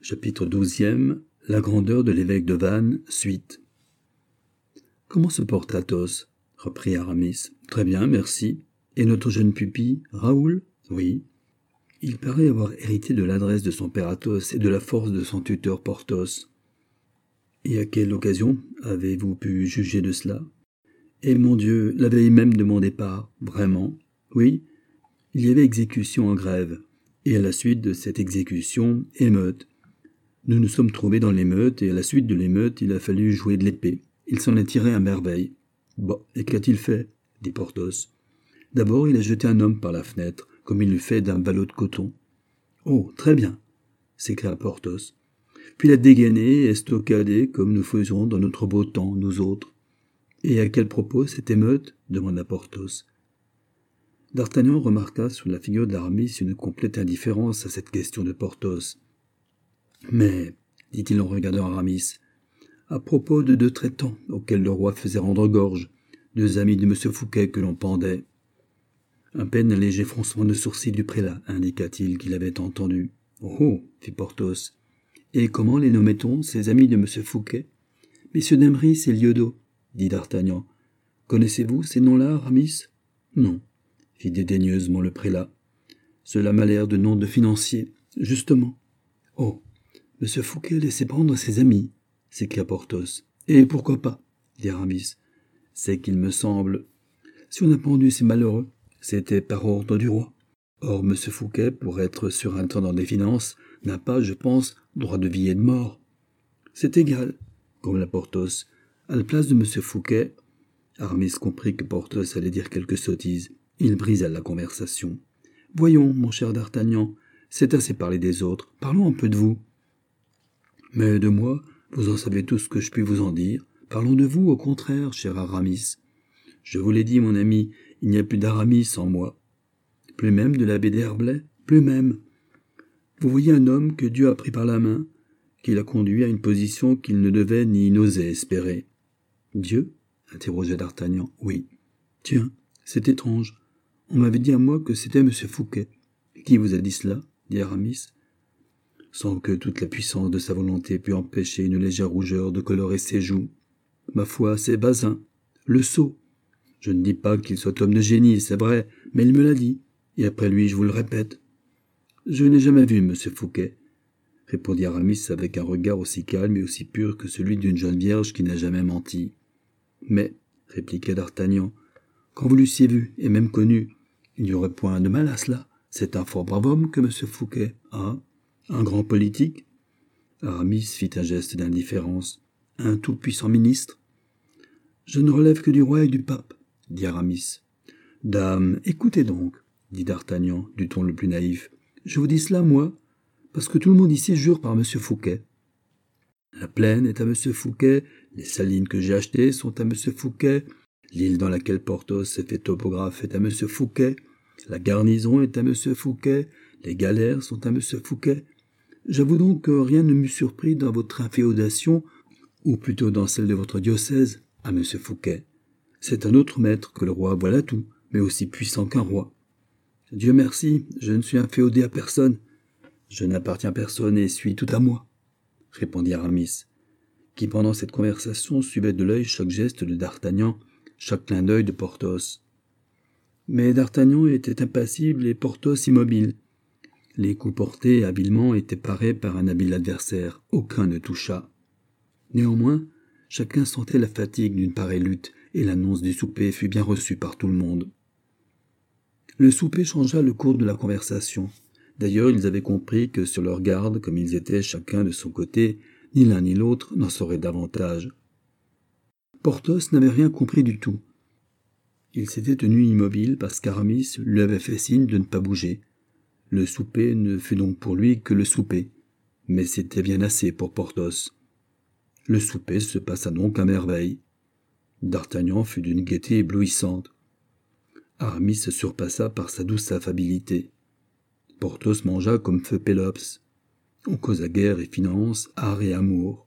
Chapitre 12e. La grandeur de l'évêque de Vannes, suite. « Comment se porte Athos ?» reprit Aramis. « Très bien, merci. Et notre jeune pupille, Raoul ?» ?»« Oui. » « Il paraît avoir hérité de l'adresse de son père Athos et de la force de son tuteur Porthos. »« Et à quelle occasion avez-vous pu juger de cela ?»« Eh mon Dieu, la veille même de mon départ. Vraiment ? Oui. Il y avait exécution en grève. Et à la suite de cette exécution, émeute. Nous nous sommes trouvés dans l'émeute, et à la suite de l'émeute, il a fallu jouer de l'épée. Il s'en est tiré à merveille. »« Bon, et qu'a-t-il fait ?» dit Porthos. « D'abord, il a jeté un homme par la fenêtre, comme il le fait d'un ballot de coton. »« Oh, très bien !» s'écria Porthos. « Puis il a dégainé et estocadé, comme nous faisons dans notre beau temps, nous autres. »« Et à quel propos cette émeute ?» demanda Porthos. D'Artagnan remarqua sur la figure d'Aramis une complète indifférence à cette question de Porthos. « Mais, dit-il en regardant Aramis, à propos de deux traitants auxquels le roi faisait rendre gorge, deux amis de M. Fouquet que l'on pendait. » À peine un léger froncement de sourcils du prélat indiqua-t-il qu'il avait entendu. « Oh !» fit Porthos. « Et comment les nommait-on, ces amis de M. Fouquet ?»« Messieurs d'Emery et Lyodot, » dit d'Artagnan. « Connaissez-vous ces noms-là, Aramis ?»« Non, » fit dédaigneusement le prélat. « Cela m'a l'air de noms de financiers, justement. »« Oh ! M. Fouquet laissait prendre ses amis, » s'écria Porthos. « Et pourquoi pas ?» dit Aramis. « C'est qu'il me semble. Si on a pendu ces malheureux, c'était par ordre du roi. Or, M. Fouquet, pour être surintendant des finances, n'a pas, je pense, droit de vie et de mort. »« C'est égal, » grommela Porthos. « À la place de M. Fouquet... » Aramis comprit que Porthos allait dire quelque sottise. Il brisa la conversation. « Voyons, mon cher d'Artagnan, c'est assez parler des autres. Parlons un peu de vous. »« Mais de moi, vous en savez tout ce que je puis vous en dire. Parlons de vous, au contraire, cher Aramis. Je vous l'ai dit, mon ami, il n'y a plus d'Aramis sans moi. Plus même de l'abbé d'Herblay, plus même. Vous voyez un homme que Dieu a pris par la main, qui l'a conduit à une position qu'il ne devait ni n'osait espérer. »« Dieu ?» interrogea d'Artagnan. « Oui. »« Tiens, c'est étrange. On m'avait dit à moi que c'était M. Fouquet. »« Qui vous a dit cela ?» dit Aramis, sans que toute la puissance de sa volonté pût empêcher une légère rougeur de colorer ses joues. « Ma foi, c'est Bazin, le sot. Je ne dis pas qu'il soit homme de génie, c'est vrai, mais il me l'a dit, et après lui, je vous le répète. »« Je n'ai jamais vu M. Fouquet, » répondit Aramis avec un regard aussi calme et aussi pur que celui d'une jeune vierge qui n'a jamais menti. « Mais, » répliqua d'Artagnan, « quand vous l'eussiez vu, et même connu, il n'y aurait point de mal à cela. C'est un fort brave homme que M. Fouquet. Ah, un grand politique ?» Aramis fit un geste d'indifférence. « Un tout-puissant ministre ?»« Je ne relève que du roi et du pape, » dit Aramis. « Dame, écoutez donc, » dit d'Artagnan, du ton le plus naïf. « Je vous dis cela, moi, parce que tout le monde ici jure par M. Fouquet. La plaine est à M. Fouquet, les salines que j'ai achetées sont à M. Fouquet, l'île dans laquelle Porthos s'est fait topographe est à M. Fouquet, la garnison est à M. Fouquet, les galères sont à M. Fouquet. J'avoue donc que rien ne m'eût surpris dans votre inféodation, ou plutôt dans celle de votre diocèse, à M. Fouquet. C'est un autre maître que le roi, voilà tout, mais aussi puissant qu'un roi. Dieu merci, je ne suis inféodé à personne. Je n'appartiens à personne et suis tout à moi, » répondit Aramis, qui pendant cette conversation suivait de l'œil chaque geste de d'Artagnan, chaque clin d'œil de Porthos. Mais d'Artagnan était impassible et Porthos immobile. Les coups portés habilement étaient parés par un habile adversaire. Aucun ne toucha. Néanmoins, chacun sentait la fatigue d'une pareille lutte, et l'annonce du souper fut bien reçue par tout le monde. Le souper changea le cours de la conversation. D'ailleurs, ils avaient compris que sur leur garde, comme ils étaient chacun de son côté, ni l'un ni l'autre n'en saurait davantage. Porthos n'avait rien compris du tout. Il s'était tenu immobile parce qu'Aramis lui avait fait signe de ne pas bouger. Le souper ne fut donc pour lui que le souper, mais c'était bien assez pour Porthos. Le souper se passa donc à merveille. D'Artagnan fut d'une gaieté éblouissante. Aramis se surpassa par sa douce affabilité. Porthos mangea comme feu Pélops. On causa guerre et finances, art et amour.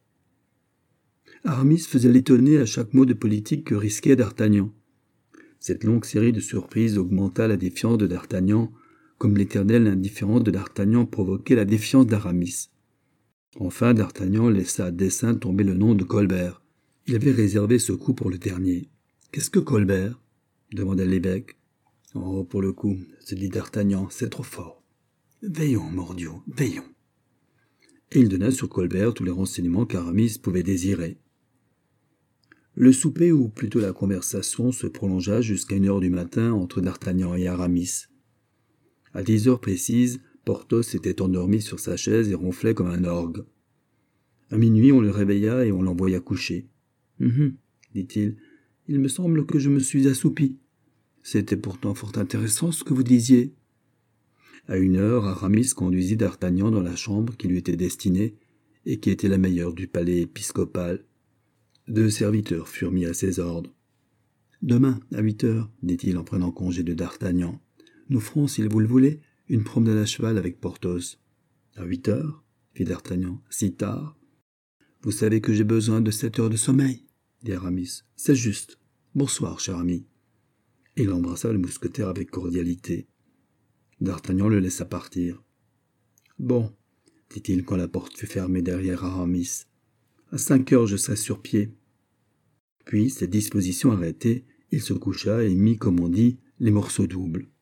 Aramis faisait l'étonné à chaque mot de politique que risquait d'Artagnan. Cette longue série de surprises augmenta la défiance de d'Artagnan, comme l'éternelle indifférence de d'Artagnan provoquait la défiance d'Aramis. Enfin, D'Artagnan laissa à dessein tomber le nom de Colbert. Il avait réservé ce coup pour le dernier. « Qu'est-ce que Colbert » demanda l'évêque. « Oh, pour le coup, se dit D'Artagnan, c'est trop fort. Veillons, mordieu, veillons. » Et il donna sur Colbert tous les renseignements qu'Aramis pouvait désirer. Le souper, ou plutôt la conversation, se prolongea jusqu'à 1 heure du matin entre D'Artagnan et Aramis. À 10 heures précises, Porthos s'était endormi sur sa chaise et ronflait comme un orgue. À minuit, on le réveilla et on l'envoya coucher. « dit-il, « il me semble que je me suis assoupi. C'était pourtant fort intéressant ce que vous disiez. » À 1 heure, Aramis conduisit D'Artagnan dans la chambre qui lui était destinée et qui était la meilleure du palais épiscopal. 2 serviteurs furent mis à ses ordres. « Demain, à 8 heures, dit-il en prenant congé de D'Artagnan, nous ferons, si vous le voulez, une promenade à cheval avec Porthos. »« À 8 heures, fit D'Artagnan. « Si tard ?»« Vous savez que j'ai besoin de 7 heures de sommeil, dit Aramis. « C'est juste. Bonsoir, cher ami. » Il embrassa le mousquetaire avec cordialité. D'Artagnan le laissa partir. « Bon, dit-il quand la porte fut fermée derrière Aramis. À 5 heures, je serai sur pied. » Puis, ses dispositions arrêtées, il se coucha et mit, comme on dit, les morceaux doubles.